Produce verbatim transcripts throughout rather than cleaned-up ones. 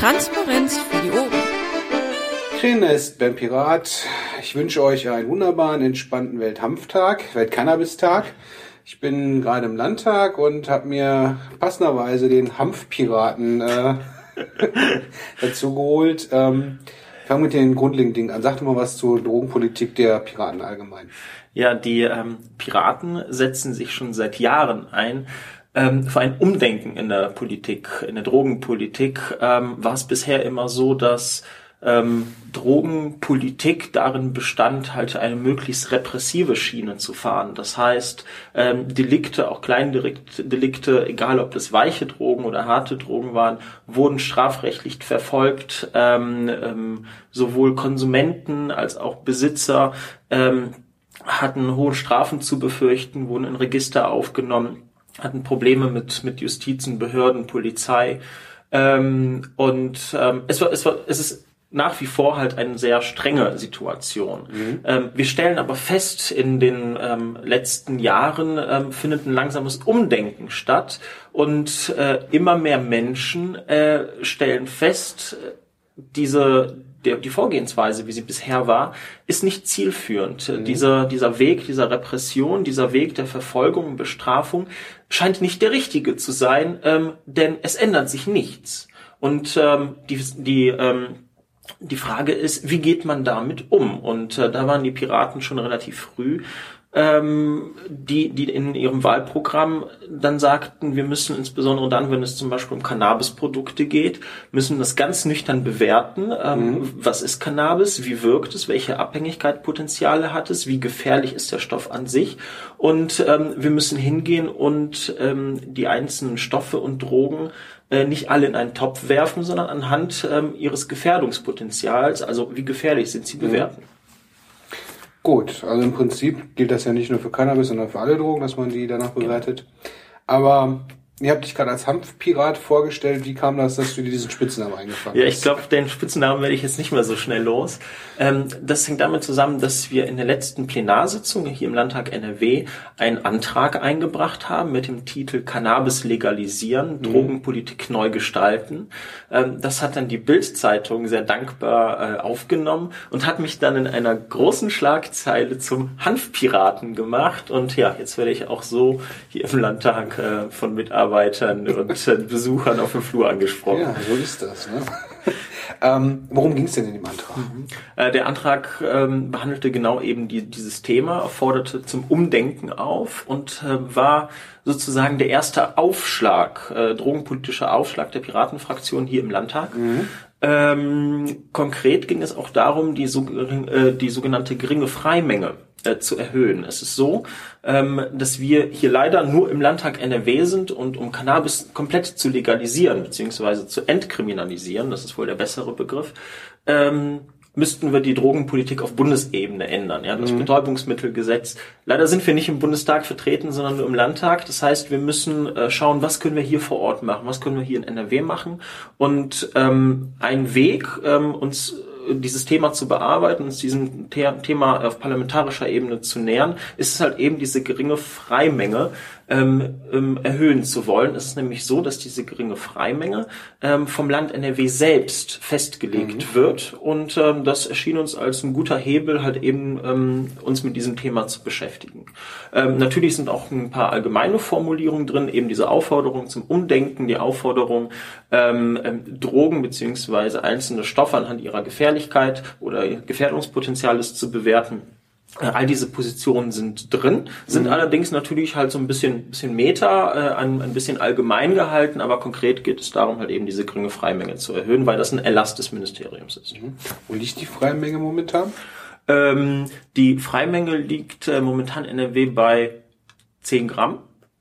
Transparenz für die Ohren. Schön, ist Ben Pirat. Ich wünsche euch einen wunderbaren, entspannten Welthanftag, Weltcannabis-Tag. Ich bin gerade im Landtag und habe mir passenderweise den Hanfpiraten äh, dazu geholt. Ähm, ich fange mit den grundlegenden Dingen an. Sag doch mal was zur Drogenpolitik der Piraten allgemein. Ja, die ähm, Piraten setzen sich schon seit Jahren ein ähm, für ein Umdenken in der Politik, in der Drogenpolitik. Ähm, war es bisher immer so, dass ähm, Drogenpolitik darin bestand, halt eine möglichst repressive Schiene zu fahren. Das heißt, ähm, Delikte, auch Kleindelikte, egal ob das weiche Drogen oder harte Drogen waren, wurden strafrechtlich verfolgt. Ähm, ähm, sowohl Konsumenten als auch Besitzer ähm, hatten hohe Strafen zu befürchten, wurden in Register aufgenommen, hatten Probleme mit mit Justiz und Behörden, Polizei. Ähm, und ähm, es war es war es ist nach wie vor halt eine sehr strenge Situation. Mhm. Ähm, wir stellen aber fest, in den ähm, letzten Jahren ähm, findet ein langsames Umdenken statt und äh, immer mehr Menschen äh, stellen fest, diese der, die Vorgehensweise, wie sie bisher war, ist nicht zielführend. Mhm. Dieser dieser Weg dieser Repression, dieser Weg der Verfolgung und Bestrafung scheint nicht der richtige zu sein, ähm, denn es ändert sich nichts. Und ähm, die die ähm, Die Frage ist, wie geht man damit um? Und äh, da waren die Piraten schon relativ früh, ähm, die die in ihrem Wahlprogramm dann sagten, wir müssen insbesondere dann, wenn es zum Beispiel um Cannabisprodukte geht, müssen das ganz nüchtern bewerten. Ähm, mhm. Was ist Cannabis? Wie wirkt es? Welche Abhängigkeitspotenziale hat es? Wie gefährlich ist der Stoff an sich? Und ähm, wir müssen hingehen und ähm, die einzelnen Stoffe und Drogen nicht alle in einen Topf werfen, sondern anhand ähm, ihres Gefährdungspotenzials, also wie gefährlich sind sie, bewerten. Gut, also im Prinzip gilt das ja nicht nur für Cannabis, sondern für alle Drogen, dass man die danach bewertet. Aber ihr habt dich gerade als Hanfpirat vorgestellt. Wie kam das, dass du dir diesen Spitznamen eingefangen hast? Ja, ich glaube, den Spitznamen werde ich jetzt nicht mehr so schnell los. Ähm, das hängt damit zusammen, dass wir in der letzten Plenarsitzung hier im Landtag N R W einen Antrag eingebracht haben mit dem Titel Cannabis legalisieren, mhm. Drogenpolitik neu gestalten. Ähm, das hat dann die Bild-Zeitung sehr dankbar äh, aufgenommen und hat mich dann in einer großen Schlagzeile zum Hanfpiraten gemacht. Und ja, jetzt werde ich auch so hier im Landtag äh, von Mitarbeitern Mitarbeitern und äh, Besuchern auf dem Flur angesprochen. Ja, so ist das. Ne? ähm, worum ging es denn in dem Antrag? Mhm. Äh, der Antrag ähm, behandelte genau eben die, dieses Thema, forderte zum Umdenken auf und äh, war sozusagen der erste Aufschlag, äh, drogenpolitischer Aufschlag der Piratenfraktion hier im Landtag. Mhm. Ähm, konkret ging es auch darum, die, so, äh, die sogenannte geringe Freimenge äh, zu erhöhen. Es ist so, ähm, dass wir hier leider nur im Landtag N R W sind und um Cannabis komplett zu legalisieren bzw. zu entkriminalisieren, das ist wohl der bessere Begriff, ähm, müssten wir die Drogenpolitik auf Bundesebene ändern. Ja, das mhm. Betäubungsmittelgesetz. Leider sind wir nicht im Bundestag vertreten, sondern nur im Landtag. Das heißt, wir müssen äh, schauen, was können wir hier vor Ort machen, was können wir hier in N R W machen. Und ähm, ein Weg, ähm, uns dieses Thema zu bearbeiten, uns diesem The- Thema auf parlamentarischer Ebene zu nähern, ist es halt eben diese geringe Freimenge ähm, ähm, erhöhen zu wollen. Es ist nämlich so, dass diese geringe Freimenge ähm, vom Land N R W selbst festgelegt mhm. wird und ähm, das erschien uns als ein guter Hebel, halt eben ähm, uns mit diesem Thema zu beschäftigen. Ähm, natürlich sind auch ein paar allgemeine Formulierungen drin, eben diese Aufforderung zum Umdenken, die Aufforderung, ähm, ähm, Drogen beziehungsweise einzelne Stoffe anhand ihrer Gefährlichkeit oder Gefährdungspotenziales zu bewerten. All diese Positionen sind drin, sind mhm. allerdings natürlich halt so ein bisschen, bisschen Meta, äh, ein, ein bisschen allgemein gehalten, aber konkret geht es darum, halt eben diese geringe Freimenge zu erhöhen, weil das ein Erlass des Ministeriums ist. Mhm. Wo liegt die Freimenge momentan? Ähm, die Freimenge liegt äh, momentan in N R W bei zehn Gramm.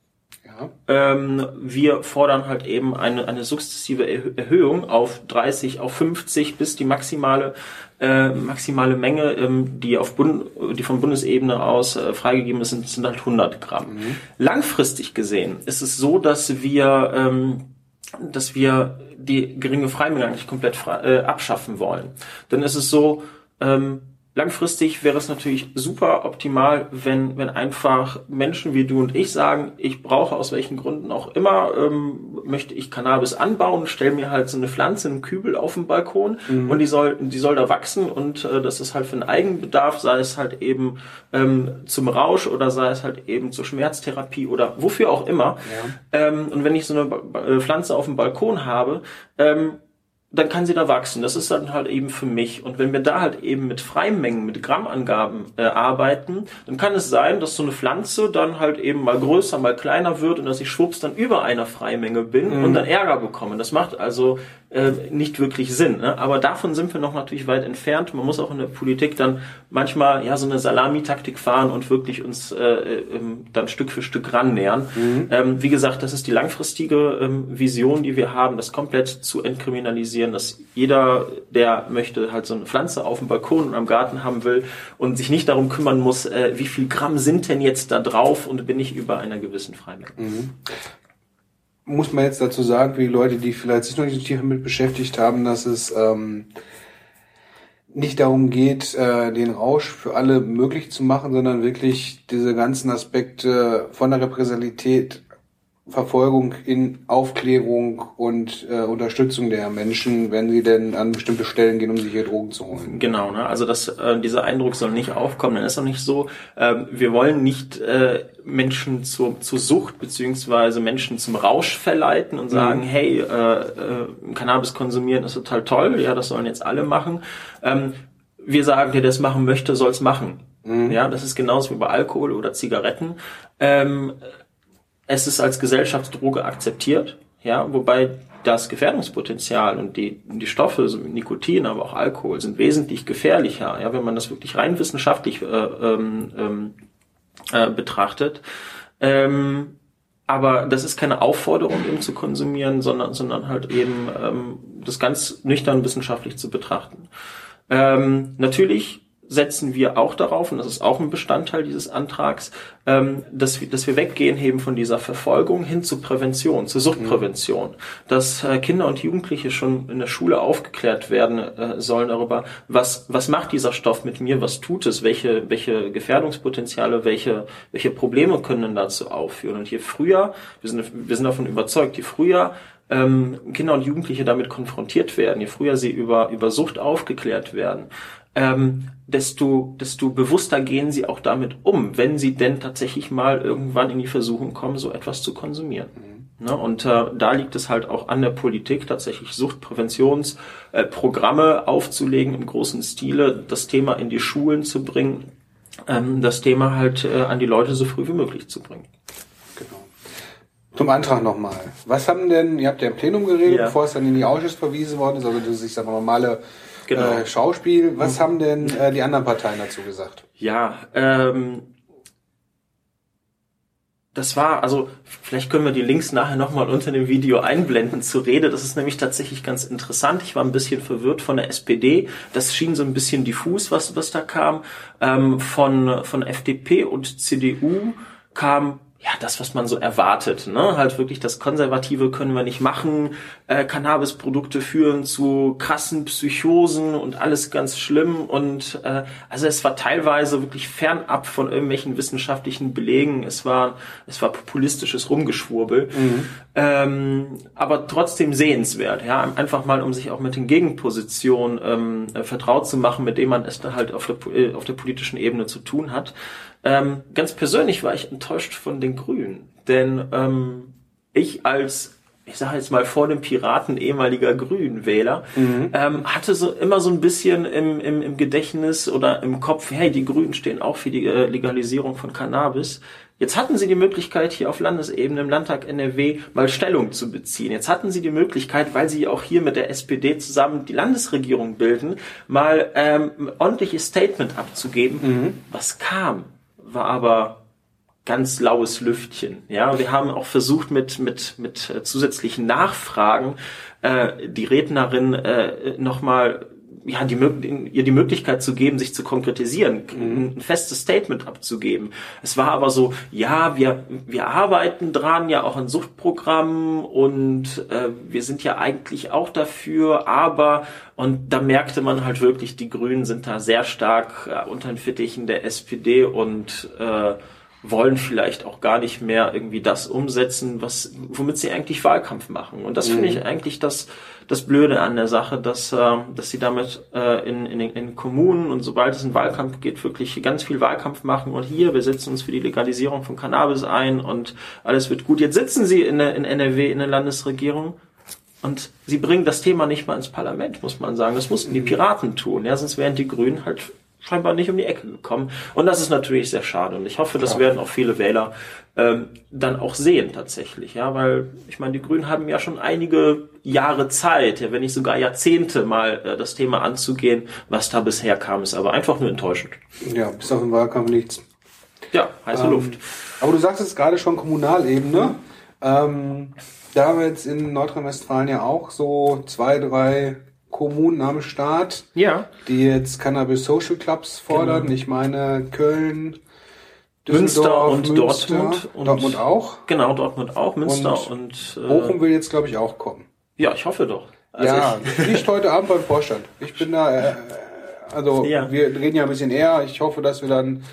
Ja. Ähm, wir fordern halt eben eine, eine sukzessive Erhöhung auf dreißig, auf fünfzig bis die maximale äh, maximale Menge, ähm, die auf Bund, die von Bundesebene aus äh, freigegeben ist, sind, sind halt hundert Gramm. Mhm. Langfristig gesehen ist es so, dass wir ähm, dass wir die geringe Freimenge eigentlich komplett frei, äh, abschaffen wollen. Denn es ist so, ähm, Langfristig wäre es natürlich super optimal, wenn wenn einfach Menschen wie du und ich sagen, ich brauche aus welchen Gründen auch immer, ähm, möchte ich Cannabis anbauen, stelle mir halt so eine Pflanze, einen Kübel auf dem Balkon mhm. und die soll die soll da wachsen und äh, das ist halt für den Eigenbedarf, sei es halt eben ähm, zum Rausch oder sei es halt eben zur Schmerztherapie oder wofür auch immer. Ja. Ähm, und wenn ich so eine ba- Pflanze auf dem Balkon habe, ähm, dann kann sie da wachsen. Das ist dann halt eben für mich. Und wenn wir da halt eben mit Freimengen, mit Grammangaben äh, arbeiten, dann kann es sein, dass so eine Pflanze dann halt eben mal größer, mal kleiner wird und dass ich schwupps dann über einer Freimenge bin mhm. und dann Ärger bekomme. Das macht also äh, nicht wirklich Sinn. Ne? Aber davon sind wir noch natürlich weit entfernt. Man muss auch in der Politik dann manchmal ja so eine Salamitaktik fahren und wirklich uns äh, ähm, dann Stück für Stück rannähern. Mhm. Ähm, wie gesagt, das ist die langfristige ähm, Vision, die wir haben, das komplett zu entkriminalisieren, dass jeder, der möchte, halt so eine Pflanze auf dem Balkon und am Garten haben will und sich nicht darum kümmern muss, äh, wie viel Gramm sind denn jetzt da drauf und bin ich über einer gewissen Freimenge. Mhm. Muss man jetzt dazu sagen, für die Leute, die vielleicht sich noch nicht so tief damit beschäftigt haben, dass es ähm, nicht darum geht, äh, den Rausch für alle möglich zu machen, sondern wirklich diese ganzen Aspekte von der Repressalität, Verfolgung in Aufklärung und äh, Unterstützung der Menschen, wenn sie denn an bestimmte Stellen gehen, um sich hier Drogen zu holen. Genau, ne? Also das, äh, dieser Eindruck soll nicht aufkommen. Dann ist auch nicht so, äh, wir wollen nicht äh, Menschen zur, zur Sucht beziehungsweise Menschen zum Rausch verleiten und sagen, mhm. hey, äh, äh, Cannabis konsumieren ist total toll, ja, das sollen jetzt alle machen. Ähm, wir sagen, der das machen möchte, soll es machen. Mhm. Ja, das ist genauso wie bei Alkohol oder Zigaretten. Ähm, Es ist als Gesellschaftsdroge akzeptiert, ja, wobei das Gefährdungspotenzial und die, die Stoffe, so Nikotin, aber auch Alkohol, sind wesentlich gefährlicher, ja, wenn man das wirklich rein wissenschaftlich äh, ähm, äh, betrachtet. Ähm, aber das ist keine Aufforderung, eben zu konsumieren, sondern, sondern halt eben ähm, das ganz nüchtern wissenschaftlich zu betrachten. Ähm, natürlich setzen wir auch darauf, und das ist auch ein Bestandteil dieses Antrags, ähm, dass wir, dass wir weggehen eben von dieser Verfolgung hin zur Prävention, zur Suchtprävention, mhm. dass äh, Kinder und Jugendliche schon in der Schule aufgeklärt werden äh, sollen darüber, was was macht dieser Stoff mit mir, was tut es, welche welche Gefährdungspotenziale, welche welche Probleme können denn dazu aufführen. Und je früher, wir sind wir sind davon überzeugt, je früher ähm, Kinder und Jugendliche damit konfrontiert werden, je früher sie über über Sucht aufgeklärt werden, Ähm, desto, desto bewusster gehen sie auch damit um, wenn sie denn tatsächlich mal irgendwann in die Versuchung kommen, so etwas zu konsumieren. Mhm. Ne? Und äh, da liegt es halt auch an der Politik, tatsächlich Suchtpräventionsprogramme äh, aufzulegen im großen Stile, das Thema in die Schulen zu bringen, ähm, das Thema halt äh, an die Leute so früh wie möglich zu bringen. Genau. Zum Antrag nochmal. Was haben denn, ihr habt ja im Plenum geredet, ja. bevor es dann in die Ausschuss verwiesen worden ist, also das ist ja normale Genau. Äh, Schauspiel. Was mhm. haben denn äh, die anderen Parteien dazu gesagt? Ja, ähm, das war, also vielleicht können wir die Links nachher nochmal unter dem Video einblenden zur Rede. Das ist nämlich tatsächlich ganz interessant. Ich war ein bisschen verwirrt von der S P D. Das schien so ein bisschen diffus, was was da kam. Ähm, von von F D P und C D U kam ja, das, was man so erwartet, ne? Halt wirklich das Konservative können wir nicht machen, äh, Cannabisprodukte führen zu krassen Psychosen und alles ganz schlimm und äh, also es war teilweise wirklich fernab von irgendwelchen wissenschaftlichen Belegen, es war es war populistisches Rumgeschwurbel, mhm. ähm, aber trotzdem sehenswert, ja, einfach mal, um sich auch mit den Gegenpositionen ähm, vertraut zu machen, mit denen man es dann halt auf der, äh, auf der politischen Ebene zu tun hat. Ähm, ganz persönlich war ich enttäuscht von den Grünen, denn ähm, ich als, ich sage jetzt mal vor dem Piraten ehemaliger Grünenwähler, mhm. ähm, hatte so immer so ein bisschen im, im, im Gedächtnis oder im Kopf, hey, die Grünen stehen auch für die äh, Legalisierung von Cannabis. Jetzt hatten sie die Möglichkeit, hier auf Landesebene im Landtag N R W mal Stellung zu beziehen. Jetzt hatten sie die Möglichkeit, weil sie auch hier mit der S P D zusammen die Landesregierung bilden, mal ähm, ein ordentliches Statement abzugeben. Mhm. Was kam? War aber ganz laues Lüftchen. Ja, wir haben auch versucht mit mit mit äh, zusätzlichen Nachfragen äh, die Rednerin äh, nochmal ja, die, ihr die Möglichkeit zu geben, sich zu konkretisieren, mhm. ein festes Statement abzugeben. Es war aber so, ja, wir, wir arbeiten dran, ja auch an Suchtprogrammen und äh, wir sind ja eigentlich auch dafür, aber, und da merkte man halt wirklich, die Grünen sind da sehr stark äh, unter den Fittichen der S P D und äh, wollen vielleicht auch gar nicht mehr irgendwie das umsetzen, was, womit sie eigentlich Wahlkampf machen. Und das mhm. finde ich eigentlich das, das Blöde an der Sache, dass, äh, dass sie damit äh, in, in, in Kommunen und sobald es in Wahlkampf geht, wirklich ganz viel Wahlkampf machen und hier, wir setzen uns für die Legalisierung von Cannabis ein und alles wird gut. Jetzt sitzen sie in, der, in N R W, in der Landesregierung und sie bringen das Thema nicht mal ins Parlament, muss man sagen. Das mussten die Piraten tun, ja, sonst wären die Grünen halt scheinbar nicht um die Ecke gekommen. Und das ist natürlich sehr schade. Und ich hoffe, das werden auch viele Wähler ähm, dann auch sehen tatsächlich. Ja, weil ich meine, die Grünen haben ja schon einige Jahre Zeit, ja, wenn nicht sogar Jahrzehnte mal äh, das Thema anzugehen. Was da bisher kam, ist aber einfach nur enttäuschend. Ja, bis auf den Wahlkampf nichts. Ja, heiße ähm, Luft. Aber du sagst es gerade schon Kommunalebene. Mhm. Ähm, da haben wir jetzt in Nordrhein-Westfalen ja auch so zwei, drei Kommunen am Start, ja, die jetzt Cannabis Social Clubs fordern. Genau. Ich meine Köln, Münster und Münster, Dortmund. Und Dortmund auch. Genau, Dortmund auch, Münster und... und äh, Bochum will jetzt, glaube ich, auch kommen. Ja, ich hoffe doch. Also ja, nicht heute Abend beim Vorstand. Ich bin da, äh, also ja. wir reden ja ein bisschen eher. Ich hoffe, dass wir dann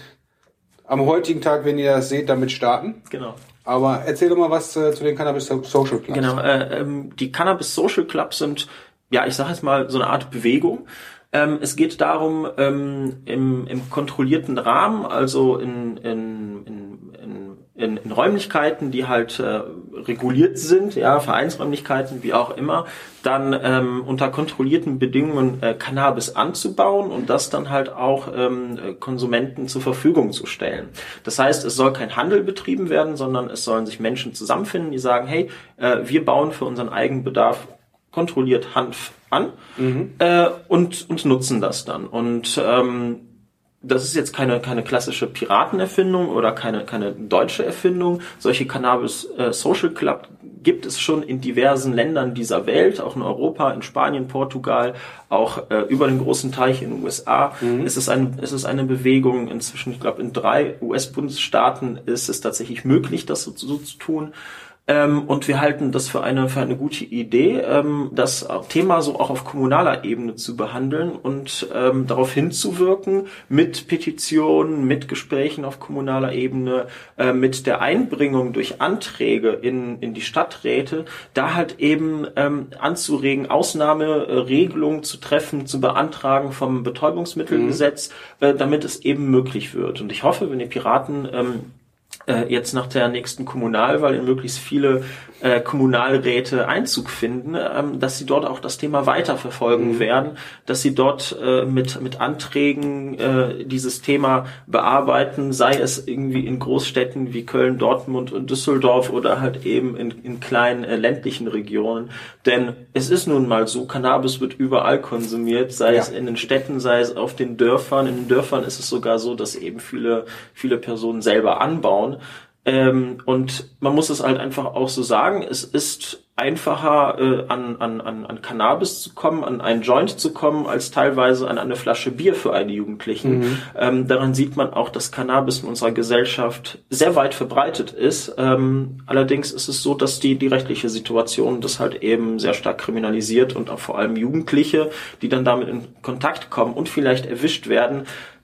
am heutigen Tag, wenn ihr das seht, damit starten. Genau. Aber erzähl doch mal was äh, zu den Cannabis Social Clubs. Genau, äh, ähm, die Cannabis Social Clubs sind... ja, ich sage jetzt mal so eine Art Bewegung. Ähm, es geht darum, ähm, im, im kontrollierten Rahmen, also in, in, in, in, in Räumlichkeiten, die halt äh, reguliert sind, ja, Vereinsräumlichkeiten, wie auch immer, dann ähm, unter kontrollierten Bedingungen äh, Cannabis anzubauen und das dann halt auch ähm, Konsumenten zur Verfügung zu stellen. Das heißt, es soll kein Handel betrieben werden, sondern es sollen sich Menschen zusammenfinden, die sagen, hey, äh, wir bauen für unseren Eigenbedarf kontrolliert Hanf an mhm. äh, und und nutzen das dann. Und ähm, das ist jetzt keine keine klassische Piratenerfindung oder keine keine deutsche Erfindung. Solche Cannabis äh, Social Club gibt es schon in diversen Ländern dieser Welt, auch in Europa, in Spanien, Portugal, auch äh, über den großen Teich in den U S A. Mhm. Es ist eine es ist eine Bewegung inzwischen, ich glaube in drei U S-Bundesstaaten ist es tatsächlich möglich, das so, so zu tun. Ähm, und wir halten das für eine, für eine gute Idee, ähm, das Thema so auch auf kommunaler Ebene zu behandeln und ähm, darauf hinzuwirken mit Petitionen, mit Gesprächen auf kommunaler Ebene, äh, mit der Einbringung durch Anträge in, in die Stadträte, da halt eben ähm, anzuregen, Ausnahmeregelungen zu treffen, zu beantragen vom Betäubungsmittelgesetz, mhm. äh, damit es eben möglich wird. Und ich hoffe, wenn die Piraten ähm, jetzt nach der nächsten Kommunalwahl in möglichst viele äh, Kommunalräte Einzug finden, ähm, dass sie dort auch das Thema weiterverfolgen mhm. werden, dass sie dort äh, mit mit Anträgen äh, dieses Thema bearbeiten, sei es irgendwie in Großstädten wie Köln, Dortmund und Düsseldorf oder halt eben in, in kleinen äh, ländlichen Regionen. Denn es ist nun mal so, Cannabis wird überall konsumiert, sei ja. es in den Städten, sei es auf den Dörfern. In den Dörfern ist es sogar so, dass eben viele viele Personen selber anbauen. Ähm, und man muss es halt einfach auch so sagen, es ist einfacher äh, an, an, an Cannabis zu kommen, an einen Joint zu kommen, als teilweise an eine Flasche Bier für einen Jugendlichen. Mhm. Ähm, daran sieht man auch, dass Cannabis in unserer Gesellschaft sehr weit verbreitet ist. Ähm, allerdings ist es so, dass die, die rechtliche Situation das halt eben sehr stark kriminalisiert und auch vor allem Jugendliche, die dann damit in Kontakt kommen und vielleicht erwischt werden,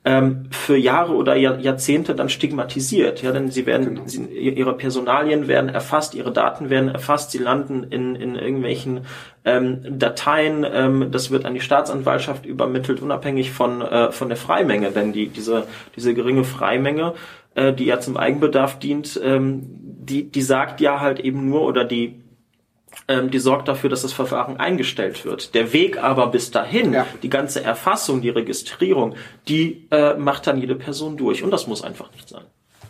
für Jahre oder Jahrzehnte dann stigmatisiert, ja, denn sie werden, genau. sie, ihre Personalien werden erfasst, ihre Daten werden erfasst, sie landen in in irgendwelchen ähm, Dateien, ähm, das wird an die Staatsanwaltschaft übermittelt, unabhängig von äh, von der Freimenge, denn die diese diese geringe Freimenge, äh, die ja zum Eigenbedarf dient, ähm, die die sagt ja halt eben nur oder die die sorgt dafür, dass das Verfahren eingestellt wird. Der Weg aber bis dahin, ja. die ganze Erfassung, die Registrierung, die äh, macht dann jede Person durch. Und das muss einfach nicht sein.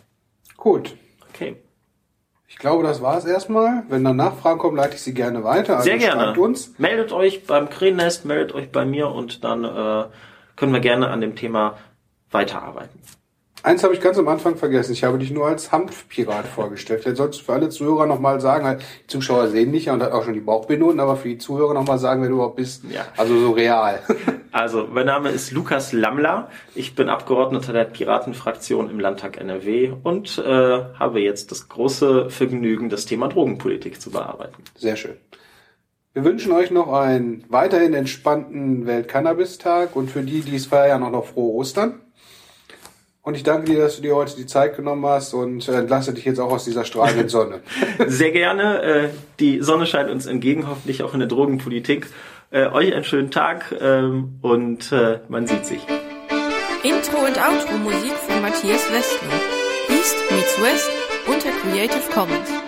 Gut. Okay. Ich glaube, das war es erstmal. Wenn dann Nachfragen kommen, leite ich sie gerne weiter. Also sehr gerne. Uns. Meldet euch beim Krähennest, meldet euch bei mir und dann äh, können wir gerne an dem Thema weiterarbeiten. Eins habe ich ganz am Anfang vergessen. Ich habe dich nur als Hanfpirat vorgestellt. Vielleicht solltest du für alle Zuhörer nochmal sagen, die Zuschauer sehen dich ja und hat auch schon die Bauchbindungen, aber für die Zuhörer nochmal sagen, wer du überhaupt bist. Ja. Also so real. Also, mein Name ist Lukas Lammler. Ich bin Abgeordneter der Piratenfraktion im Landtag N R W und äh, habe jetzt das große Vergnügen, das Thema Drogenpolitik zu bearbeiten. Sehr schön. Wir wünschen euch noch einen weiterhin entspannten Weltcannabis-Tag und für die, die es feiern, auch noch frohe Ostern. Und ich danke dir, dass du dir heute die Zeit genommen hast und entlasse dich jetzt auch aus dieser strahlenden Sonne. Sehr gerne. Die Sonne scheint uns entgegen, hoffentlich auch in der Drogenpolitik. Euch einen schönen Tag und man sieht sich. Intro und Outro Musik von Matthias Westner. East meets West unter Creative Commons.